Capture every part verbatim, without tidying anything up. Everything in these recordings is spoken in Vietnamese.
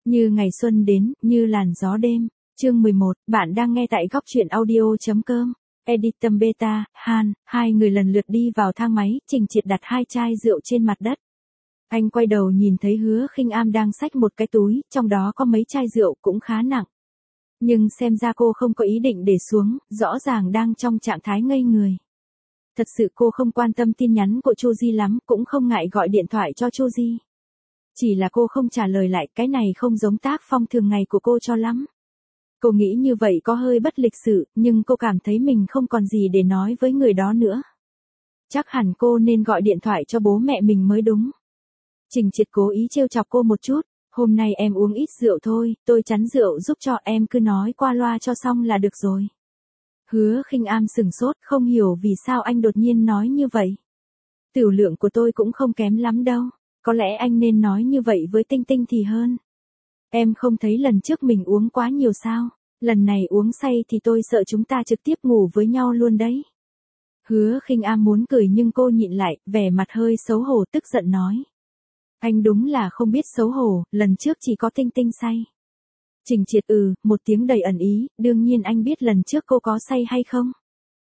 Như ngày xuân đến, như làn gió đêm. Chương mười một, bạn đang nghe tại góc truyện audio.com. Editum Beta, Han, hai người lần lượt đi vào thang máy, Trình Triệt đặt hai chai rượu trên mặt đất. Anh quay đầu nhìn thấy Hứa Khinh Am đang xách một cái túi, trong đó có mấy chai rượu cũng khá nặng. Nhưng xem ra cô không có ý định để xuống, rõ ràng đang trong trạng thái ngây người. Thật sự cô không quan tâm tin nhắn của Chu Di lắm, cũng không ngại gọi điện thoại cho Chu Di. Chỉ là cô không trả lời lại, cái này không giống tác phong thường ngày của cô cho lắm. Cô nghĩ như vậy có hơi bất lịch sự, nhưng cô cảm thấy mình không còn gì để nói với người đó nữa. Chắc hẳn cô nên gọi điện thoại cho bố mẹ mình mới đúng. Trình Triệt cố ý trêu chọc cô một chút, hôm nay em uống ít rượu thôi, tôi chắn rượu giúp cho em cứ nói qua loa cho xong là được rồi. Hứa Khinh Am sừng sốt, không hiểu vì sao anh đột nhiên nói như vậy. Tiểu lượng của tôi cũng không kém lắm đâu, có lẽ anh nên nói như vậy với Tinh Tinh thì hơn. Em không thấy lần trước mình uống quá nhiều sao, lần này uống say thì tôi sợ chúng ta trực tiếp ngủ với nhau luôn đấy. Hứa Khinh Am muốn cười nhưng cô nhịn lại, vẻ mặt hơi xấu hổ tức giận nói. Anh đúng là không biết xấu hổ, lần trước chỉ có Tinh Tinh say. Trình Triệt ừ, một tiếng đầy ẩn ý, đương nhiên anh biết lần trước cô có say hay không.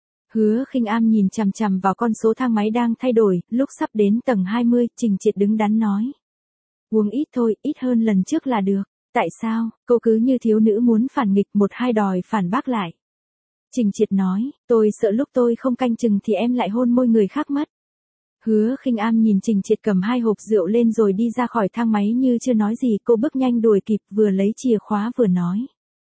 Hứa Khinh Am nhìn chằm chằm vào con số thang máy đang thay đổi, lúc sắp đến tầng hai mươi, Trình Triệt đứng đắn nói. Uống ít thôi, ít hơn lần trước là được. Tại sao, cô cứ như thiếu nữ muốn phản nghịch một hai đòi phản bác lại. Trình Triệt nói, tôi sợ lúc tôi không canh chừng thì em lại hôn môi người khác mất. Hứa Khinh Am nhìn Trình Triệt cầm hai hộp rượu lên rồi đi ra khỏi thang máy như chưa nói gì, cô bước nhanh đuổi kịp vừa lấy chìa khóa vừa nói.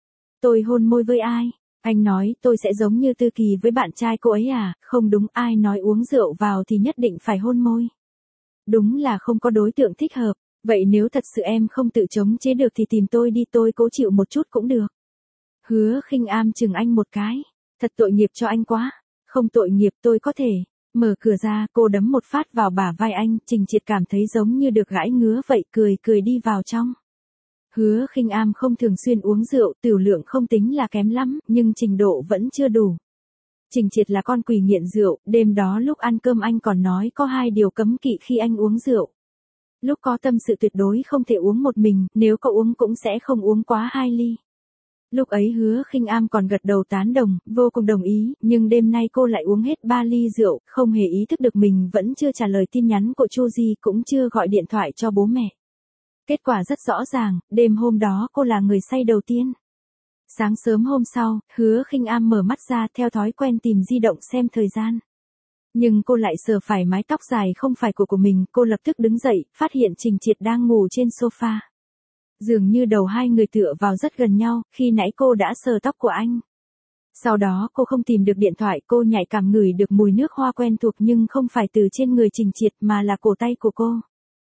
Tôi hôn môi với ai? Anh nói tôi sẽ giống như Tư Kỳ với bạn trai cô ấy à, không đúng, ai nói uống rượu vào thì nhất định phải hôn môi. Đúng là không có đối tượng thích hợp, vậy nếu thật sự em không tự chống chế được thì tìm tôi đi, tôi cố chịu một chút cũng được. Hứa Khinh Am chừng anh một cái, thật tội nghiệp cho anh quá, không tội nghiệp tôi có thể. Mở cửa ra, cô đấm một phát vào bả vai anh, Trình Triệt cảm thấy giống như được gãi ngứa vậy, cười cười đi vào trong. Hứa Khinh Am không thường xuyên uống rượu, tiểu lượng không tính là kém lắm, nhưng trình độ vẫn chưa đủ. Trình Triệt là con quỷ nghiện rượu, đêm đó lúc ăn cơm anh còn nói có hai điều cấm kỵ khi anh uống rượu. Lúc có tâm sự tuyệt đối không thể uống một mình, nếu có uống cũng sẽ không uống quá hai ly. Lúc ấy Hứa Khinh Am còn gật đầu tán đồng, vô cùng đồng ý, nhưng đêm nay cô lại uống hết ba ly rượu, không hề ý thức được mình vẫn chưa trả lời tin nhắn của Chu Di, cũng chưa gọi điện thoại cho bố mẹ. Kết quả rất rõ ràng, đêm hôm đó cô là người say đầu tiên. Sáng sớm hôm sau, Hứa Khinh Am mở mắt ra theo thói quen tìm di động xem thời gian. Nhưng cô lại sờ phải mái tóc dài không phải của của mình, cô lập tức đứng dậy, phát hiện Trình Triệt đang ngủ trên sofa. Dường như đầu hai người tựa vào rất gần nhau, khi nãy cô đã sờ tóc của anh. Sau đó cô không tìm được điện thoại, cô nhạy cảm ngửi được mùi nước hoa quen thuộc nhưng không phải từ trên người Trình Triệt mà là cổ tay của cô.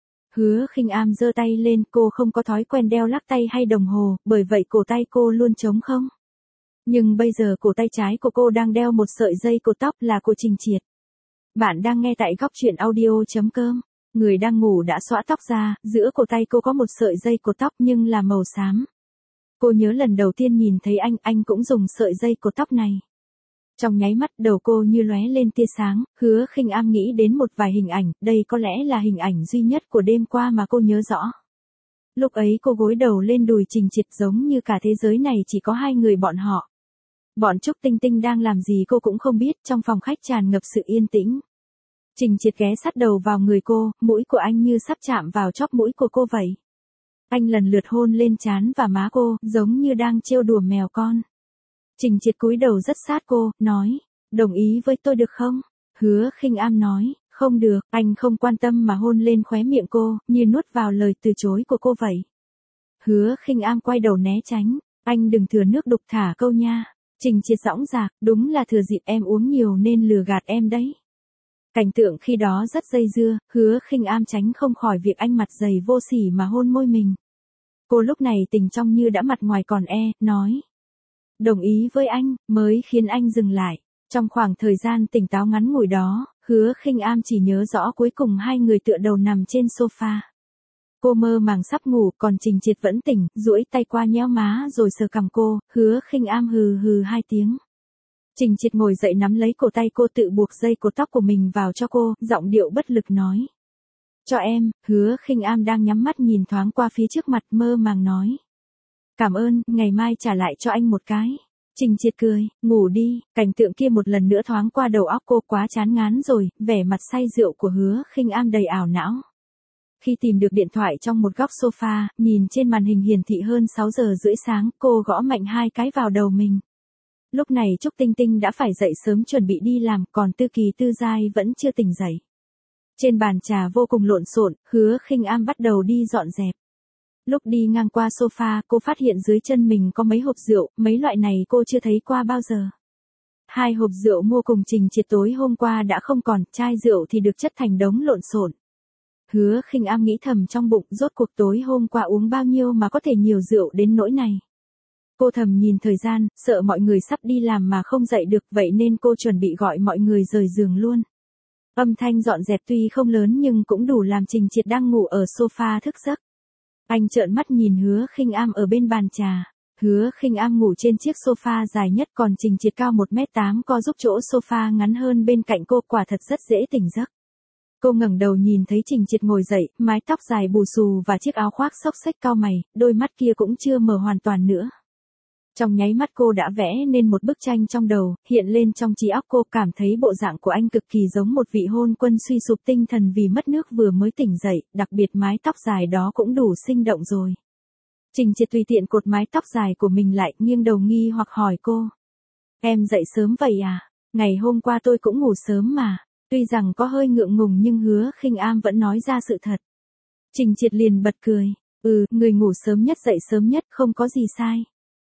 Hứa Khinh Am giơ tay lên, cô không có thói quen đeo lắc tay hay đồng hồ, bởi vậy cổ tay cô luôn trống không. Nhưng bây giờ cổ tay trái của cô đang đeo một sợi dây cột tóc là của Trình Triệt. Bạn đang nghe tại góc truyện audio.com. Người đang ngủ đã xõa tóc ra, giữa cổ tay cô có một sợi dây cột tóc nhưng là màu xám. Cô nhớ lần đầu tiên nhìn thấy anh, anh cũng dùng sợi dây cột tóc này. Trong nháy mắt đầu cô như lóe lên tia sáng, Hứa Khinh Am nghĩ đến một vài hình ảnh, đây có lẽ là hình ảnh duy nhất của đêm qua mà cô nhớ rõ. Lúc ấy cô gối đầu lên đùi Trình Triệt giống như cả thế giới này chỉ có hai người bọn họ. Bọn Trúc Tinh Tinh đang làm gì cô cũng không biết, trong phòng khách tràn ngập sự yên tĩnh. Trình Triệt ghé sát đầu vào người cô, mũi của anh như sắp chạm vào chóp mũi của cô vậy. Anh lần lượt hôn lên trán và má cô, giống như đang trêu đùa mèo con. Trình Triệt cúi đầu rất sát cô, nói, đồng ý với tôi được không? Hứa Khinh Am nói, không được, anh không quan tâm mà hôn lên khóe miệng cô, như nuốt vào lời từ chối của cô vậy. Hứa Khinh Am quay đầu né tránh, anh đừng thừa nước đục thả câu nha. Trình Triệt dõng dạc, đúng là thừa dịp em uống nhiều nên lừa gạt em đấy. Cảnh tượng khi đó rất dây dưa, Hứa Khinh Am tránh không khỏi việc anh mặt dày vô sỉ mà hôn môi mình. Cô lúc này tình trong như đã mặt ngoài còn e, nói. Đồng ý với anh, mới khiến anh dừng lại. Trong khoảng thời gian tỉnh táo ngắn ngủi đó, Hứa Khinh Am chỉ nhớ rõ cuối cùng hai người tựa đầu nằm trên sofa. Cô mơ màng sắp ngủ, còn Trình Triệt vẫn tỉnh, duỗi tay qua nhéo má rồi sờ cằm cô, Hứa Khinh Am hừ hừ hai tiếng. Trình Triệt ngồi dậy nắm lấy cổ tay cô, tự buộc dây cột tóc của mình vào cho cô, giọng điệu bất lực nói. Cho em. Hứa Khinh Am đang nhắm mắt nhìn thoáng qua phía trước mặt, mơ màng nói. Cảm ơn, ngày mai trả lại cho anh một cái. Trình Triệt cười, ngủ đi, cảnh tượng kia một lần nữa thoáng qua đầu óc cô, quá chán ngán rồi, vẻ mặt say rượu của Hứa Khinh Am đầy ảo não. Khi tìm được điện thoại trong một góc sofa, nhìn trên màn hình hiển thị hơn sáu giờ rưỡi sáng, cô gõ mạnh hai cái vào đầu mình. Lúc này Trúc Tinh Tinh đã phải dậy sớm chuẩn bị đi làm, còn Tư Kỳ Tư Giai vẫn chưa tỉnh dậy. Trên bàn trà vô cùng lộn xộn, Hứa Khinh Am bắt đầu đi dọn dẹp. Lúc đi ngang qua sofa, cô phát hiện dưới chân mình có mấy hộp rượu, mấy loại này cô chưa thấy qua bao giờ. Hai hộp rượu mua cùng Trình Triệt tối hôm qua đã không còn, chai rượu thì được chất thành đống lộn xộn. Hứa Khinh Am nghĩ thầm trong bụng, rốt cuộc tối hôm qua uống bao nhiêu mà có thể nhiều rượu đến nỗi này. Cô thầm nhìn thời gian, sợ mọi người sắp đi làm mà không dậy được, vậy nên cô chuẩn bị gọi mọi người rời giường luôn. Âm thanh dọn dẹp tuy không lớn nhưng cũng đủ làm Trình Triệt đang ngủ ở sofa thức giấc. Anh trợn mắt nhìn Hứa Khinh Am ở bên bàn trà. Hứa Khinh Am ngủ trên chiếc sofa dài nhất, còn Trình Triệt cao một mét tám co giúp chỗ sofa ngắn hơn bên cạnh cô, quả thật rất dễ tỉnh giấc. Cô ngẩng đầu nhìn thấy Trình Triệt ngồi dậy, mái tóc dài bù xù và chiếc áo khoác xốc xếch cau mày, đôi mắt kia cũng chưa mở hoàn toàn nữa. Trong nháy mắt cô đã vẽ nên một bức tranh trong đầu, hiện lên trong trí óc cô, cảm thấy bộ dạng của anh cực kỳ giống một vị hôn quân suy sụp tinh thần vì mất nước vừa mới tỉnh dậy, đặc biệt mái tóc dài đó cũng đủ sinh động rồi. Trình Triệt tùy tiện cột mái tóc dài của mình lại, nghiêng đầu nghi hoặc hỏi cô. Em dậy sớm vậy à? Ngày hôm qua tôi cũng ngủ sớm mà. Tuy rằng có hơi ngượng ngùng nhưng Hứa Khinh Am vẫn nói ra sự thật. Trình Triệt liền bật cười. Ừ, người ngủ sớm nhất dậy sớm nhất, không có gì sai.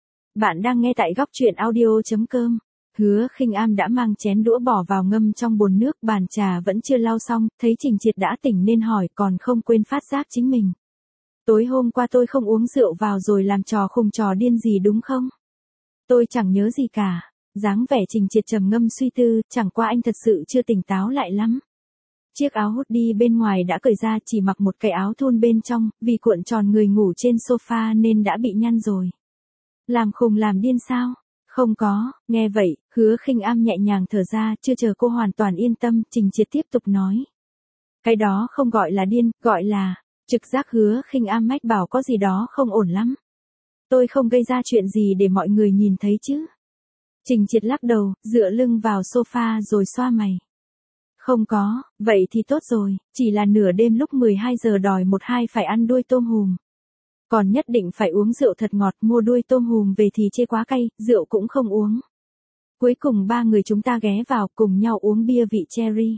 Bạn đang nghe tại góc truyện audio chấm com. Hứa Khinh Am đã mang chén đũa bỏ vào ngâm trong bồn nước, bàn trà vẫn chưa lau xong, thấy Trình Triệt đã tỉnh nên hỏi, còn không quên phát giác chính mình. Tối hôm qua tôi không uống rượu vào rồi làm trò khùng trò điên gì đúng không? Tôi chẳng nhớ gì cả. Dáng vẻ Trình Triệt trầm ngâm suy tư, chẳng qua anh thật sự chưa tỉnh táo lại lắm. Chiếc áo hoodie bên ngoài đã cởi ra, chỉ mặc một cái áo thun bên trong, vì cuộn tròn người ngủ trên sofa nên đã bị nhăn rồi. Làm khùng làm điên sao? Không có. Nghe vậy, Hứa Khinh Am nhẹ nhàng thở ra, chưa chờ cô hoàn toàn yên tâm, Trình Triệt tiếp tục nói. Cái đó không gọi là điên, gọi là... Trực giác. Hứa Khinh Am mách bảo có gì đó không ổn lắm. Tôi không gây ra chuyện gì để mọi người nhìn thấy chứ? Trình Triệt lắc đầu, dựa lưng vào sofa rồi xoa mày. Không có, vậy thì tốt rồi, chỉ là nửa đêm lúc mười hai giờ đòi một hai phải ăn đuôi tôm hùm. Còn nhất định phải uống rượu thật ngọt, mua đuôi tôm hùm về thì chê quá cay, rượu cũng không uống. Cuối cùng ba người chúng ta ghé vào cùng nhau uống bia vị cherry.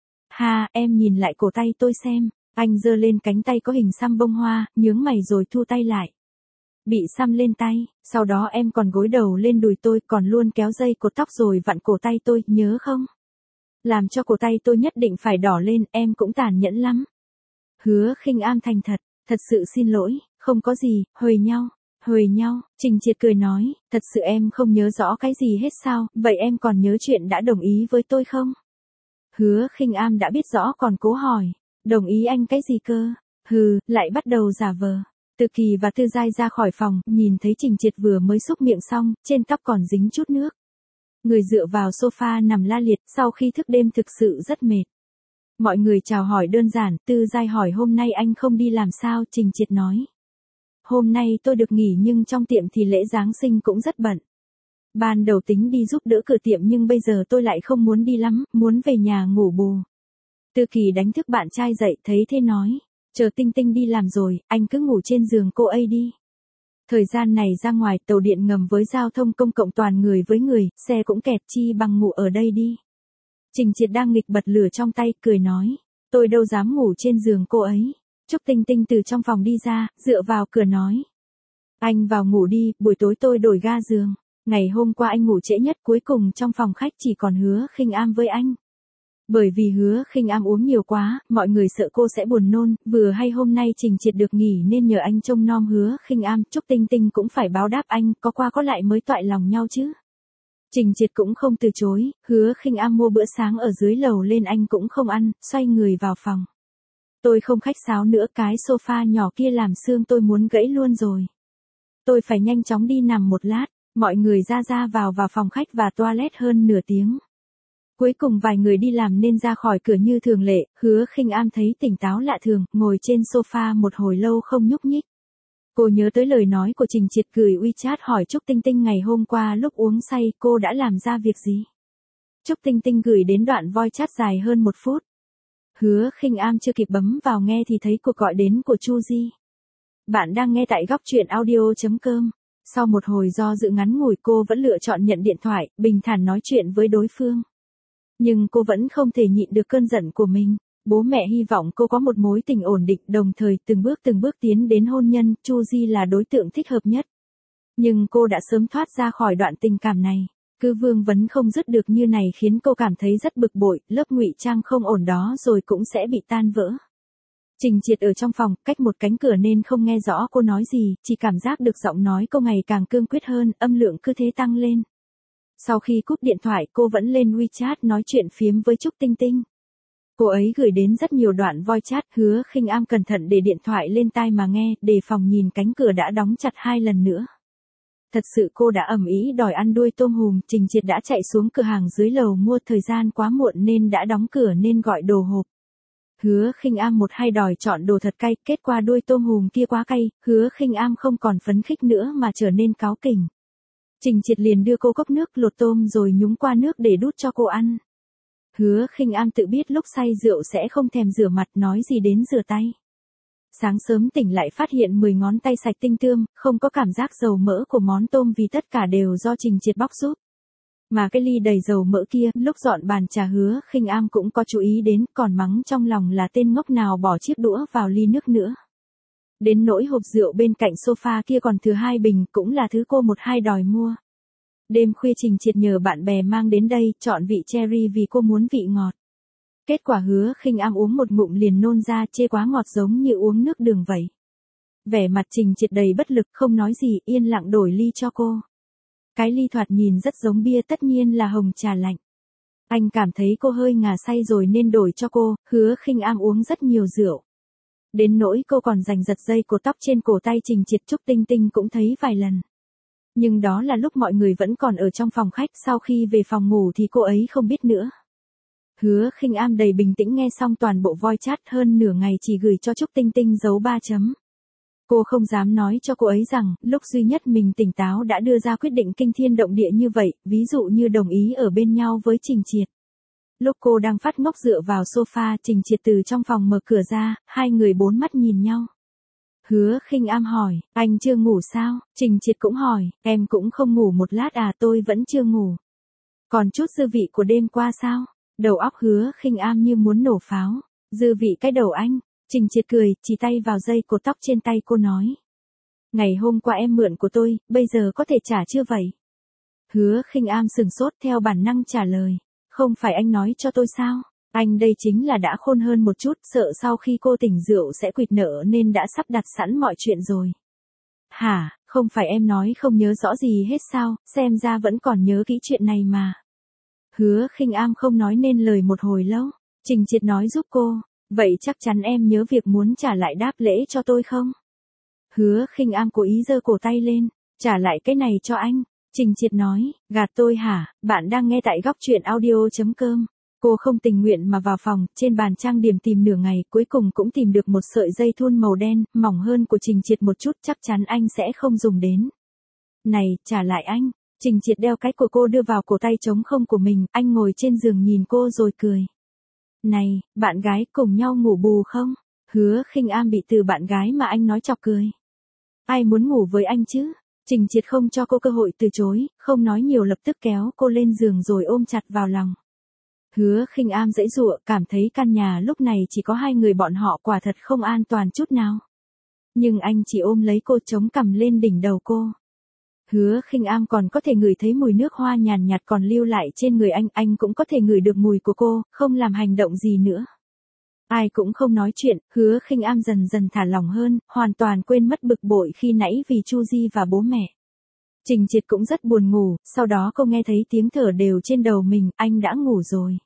Ha, em nhìn lại cổ tay tôi xem, anh giơ lên cánh tay có hình xăm bông hoa, nhướng mày rồi thu tay lại. Bị xăm lên tay, sau đó em còn gối đầu lên đùi tôi, còn luôn kéo dây cột tóc rồi vặn cổ tay tôi, nhớ không? Làm cho cổ tay tôi nhất định phải đỏ lên, em cũng tàn nhẫn lắm. Hứa Khinh Am thành thật, thật sự xin lỗi, không có gì, huề nhau, huề nhau. Trình Triệt cười nói, thật sự em không nhớ rõ cái gì hết sao, vậy em còn nhớ chuyện đã đồng ý với tôi không? Hứa Khinh Am đã biết rõ còn cố hỏi, đồng ý anh cái gì cơ? Hừ, lại bắt đầu giả vờ. Tư Kỳ và Tư Giai ra khỏi phòng, nhìn thấy Trình Triệt vừa mới xúc miệng xong, trên tóc còn dính chút nước. Người dựa vào sofa nằm la liệt, sau khi thức đêm thực sự rất mệt. Mọi người chào hỏi đơn giản, Tư Giai hỏi hôm nay anh không đi làm sao, Trình Triệt nói. Hôm nay tôi được nghỉ nhưng trong tiệm thì lễ Giáng sinh cũng rất bận. Ban đầu tính đi giúp đỡ cửa tiệm nhưng bây giờ tôi lại không muốn đi lắm, muốn về nhà ngủ bù. Tư Kỳ đánh thức bạn trai dậy, thấy thế nói. Chờ Tinh Tinh đi làm rồi, anh cứ ngủ trên giường cô ấy đi. Thời gian này ra ngoài tàu điện ngầm với giao thông công cộng toàn người với người, xe cũng kẹt, chi bằng ngủ ở đây đi. Trình Triệt đang nghịch bật lửa trong tay, cười nói. Tôi đâu dám ngủ trên giường cô ấy. Trúc Tinh Tinh từ trong phòng đi ra, dựa vào cửa nói. Anh vào ngủ đi, buổi tối tôi đổi ga giường. Ngày hôm qua anh ngủ trễ nhất, cuối cùng trong phòng khách chỉ còn Hứa Khinh Am với anh. Bởi vì Hứa Khinh Am uống nhiều quá, mọi người sợ cô sẽ buồn nôn, vừa hay hôm nay Trình Triệt được nghỉ nên nhờ anh trông nom Hứa Khinh Am, Trúc Tinh Tinh cũng phải báo đáp anh, có qua có lại mới toại lòng nhau chứ. Trình Triệt cũng không từ chối, Hứa Khinh Am mua bữa sáng ở dưới lầu lên anh cũng không ăn, xoay người vào phòng. Tôi không khách sáo nữa, cái sofa nhỏ kia làm xương tôi muốn gãy luôn rồi. Tôi phải nhanh chóng đi nằm một lát, mọi người ra ra vào vào phòng khách và toilet hơn nửa tiếng. Cuối cùng vài người đi làm nên ra khỏi cửa như thường lệ, Hứa Khinh Am thấy tỉnh táo lạ thường, ngồi trên sofa một hồi lâu không nhúc nhích. Cô nhớ tới lời nói của Trình Triệt gửi WeChat hỏi Trúc Tinh Tinh ngày hôm qua lúc uống say cô đã làm ra việc gì. Trúc Tinh Tinh gửi đến đoạn voice chat dài hơn một phút. Hứa Khinh Am chưa kịp bấm vào nghe thì thấy cuộc gọi đến của Chu Di. Bạn đang nghe tại góc truyện audio.com. Sau một hồi do dự ngắn ngủi cô vẫn lựa chọn nhận điện thoại, bình thản nói chuyện với đối phương. Nhưng cô vẫn không thể nhịn được cơn giận của mình. Bố mẹ hy vọng cô có một mối tình ổn định, đồng thời từng bước từng bước tiến đến hôn nhân, Chu Di là đối tượng thích hợp nhất. Nhưng cô đã sớm thoát ra khỏi đoạn tình cảm này. Cứ vương vấn không dứt được như này khiến cô cảm thấy rất bực bội, lớp ngụy trang không ổn đó rồi cũng sẽ bị tan vỡ. Trình Triệt ở trong phòng, cách một cánh cửa nên không nghe rõ cô nói gì, chỉ cảm giác được giọng nói cô ngày càng cương quyết hơn, âm lượng cứ thế tăng lên. Sau khi cúp điện thoại cô vẫn lên WeChat nói chuyện phiếm với Trúc Tinh Tinh. Cô ấy gửi đến rất nhiều đoạn voice chat, Hứa Khinh Am cẩn thận để điện thoại lên tai mà nghe, đề phòng nhìn cánh cửa đã đóng chặt hai lần nữa. Thật sự cô đã ầm ĩ đòi ăn đuôi tôm hùm, Trình Triệt đã chạy xuống cửa hàng dưới lầu mua, thời gian quá muộn nên đã đóng cửa nên gọi đồ hộp. Hứa Khinh Am một hay đòi chọn đồ thật cay, kết quả đuôi tôm hùm kia quá cay, Hứa Khinh Am không còn phấn khích nữa mà trở nên cáu kỉnh. Trình Triệt liền đưa cô cốc nước lột tôm rồi nhúng qua nước để đút cho cô ăn. Hứa Khinh Am tự biết lúc say rượu sẽ không thèm rửa mặt, nói gì đến rửa tay. Sáng sớm tỉnh lại phát hiện mười ngón tay sạch tinh tươm, không có cảm giác dầu mỡ của món tôm vì tất cả đều do Trình Triệt bóc giúp. Mà cái ly đầy dầu mỡ kia, lúc dọn bàn trà Hứa Khinh Am cũng có chú ý đến, còn mắng trong lòng là tên ngốc nào bỏ chiếc đũa vào ly nước nữa. Đến nỗi hộp rượu bên cạnh sofa kia còn thừa hai bình, cũng là thứ cô một hai đòi mua. Đêm khuya Trình Triệt nhờ bạn bè mang đến đây, chọn vị cherry vì cô muốn vị ngọt. Kết quả Hứa Khinh Am uống một ngụm liền nôn ra, chê quá ngọt giống như uống nước đường vậy. Vẻ mặt Trình Triệt đầy bất lực, không nói gì, yên lặng đổi ly cho cô. Cái ly thoạt nhìn rất giống bia, tất nhiên là hồng trà lạnh. Anh cảm thấy cô hơi ngà say rồi nên đổi cho cô, Hứa Khinh Am uống rất nhiều rượu. Đến nỗi cô còn giành giật dây cột tóc trên cổ tay Trình Triệt, Trúc Tinh Tinh cũng thấy vài lần. Nhưng đó là lúc mọi người vẫn còn ở trong phòng khách, sau khi về phòng ngủ thì cô ấy không biết nữa. Hứa Khinh Am đầy bình tĩnh nghe xong toàn bộ voice chat, hơn nửa ngày chỉ gửi cho Trúc Tinh Tinh dấu ba chấm. Cô không dám nói cho cô ấy rằng, lúc duy nhất mình tỉnh táo đã đưa ra quyết định kinh thiên động địa như vậy, ví dụ như đồng ý ở bên nhau với Trình Triệt. Lúc cô đang phát ngốc dựa vào sofa, Trình Triệt từ trong phòng mở cửa ra, hai người bốn mắt nhìn nhau. Hứa Khinh Am hỏi, anh chưa ngủ sao? Trình Triệt cũng hỏi, em cũng không ngủ một lát à? Tôi vẫn chưa ngủ. Còn chút dư vị của đêm qua sao? Đầu óc Hứa Khinh Am như muốn nổ pháo. Dư vị cái đầu anh. Trình Triệt cười, chỉ tay vào dây cột tóc trên tay cô nói. Ngày hôm qua em mượn của tôi, bây giờ có thể trả chưa vậy? Hứa Khinh Am sừng sốt, theo bản năng trả lời. Không phải anh nói cho tôi sao? Anh đây chính là đã khôn hơn một chút, sợ sau khi cô tỉnh rượu sẽ quỵt nợ nên đã sắp đặt sẵn mọi chuyện rồi. Hả, không phải em nói không nhớ rõ gì hết sao, xem ra vẫn còn nhớ kỹ chuyện này mà. Hứa Khinh Am không nói nên lời một hồi lâu. Trình Triệt nói giúp cô, vậy chắc chắn em nhớ việc muốn trả lại đáp lễ cho tôi không? Hứa Khinh Am cố ý giơ cổ tay lên, trả lại cái này cho anh. Trình Triệt nói, gạt tôi hả? Bạn đang nghe tại góc truyện audio.com. Cô không tình nguyện mà vào phòng, trên bàn trang điểm tìm nửa ngày, cuối cùng cũng tìm được một sợi dây thun màu đen, mỏng hơn của Trình Triệt một chút, chắc chắn anh sẽ không dùng đến. Này, trả lại anh. Trình Triệt đeo cái của cô đưa vào cổ tay trống không của mình, anh ngồi trên giường nhìn cô rồi cười. Này, bạn gái cùng nhau ngủ bù không? Hứa Khinh Am bị từ bạn gái mà anh nói chọc cười. Ai muốn ngủ với anh chứ? Trình Triệt không cho cô cơ hội từ chối, không nói nhiều lập tức kéo cô lên giường rồi ôm chặt vào lòng. Hứa Khinh Am giãy giụa, cảm thấy căn nhà lúc này chỉ có hai người bọn họ quả thật không an toàn chút nào. Nhưng anh chỉ ôm lấy cô, chống cằm lên đỉnh đầu cô. Hứa Khinh Am còn có thể ngửi thấy mùi nước hoa nhàn nhạt còn lưu lại trên người anh, anh cũng có thể ngửi được mùi của cô, không làm hành động gì nữa. Ai cũng không nói chuyện, Hứa Khinh Am dần dần thả lỏng hơn, hoàn toàn quên mất bực bội khi nãy vì Chu Di và bố mẹ. Trình Triệt cũng rất buồn ngủ, sau đó cô nghe thấy tiếng thở đều trên đầu mình, anh đã ngủ rồi.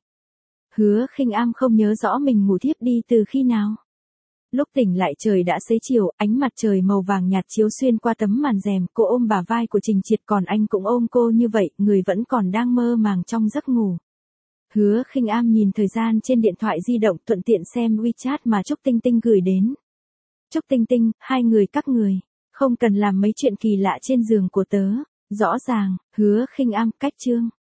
Hứa Khinh Am không nhớ rõ mình ngủ thiếp đi từ khi nào. Lúc tỉnh lại trời đã xế chiều, ánh mặt trời màu vàng nhạt chiếu xuyên qua tấm màn rèm, cô ôm bả vai của Trình Triệt còn anh cũng ôm cô như vậy, người vẫn còn đang mơ màng trong giấc ngủ. Hứa Khinh Am nhìn thời gian trên điện thoại di động, thuận tiện xem WeChat mà Trúc Tinh Tinh gửi đến. Trúc Tinh Tinh, hai người các người, Không cần làm mấy chuyện kỳ lạ trên giường của tớ. Rõ ràng, Hứa Khinh Am cách chương.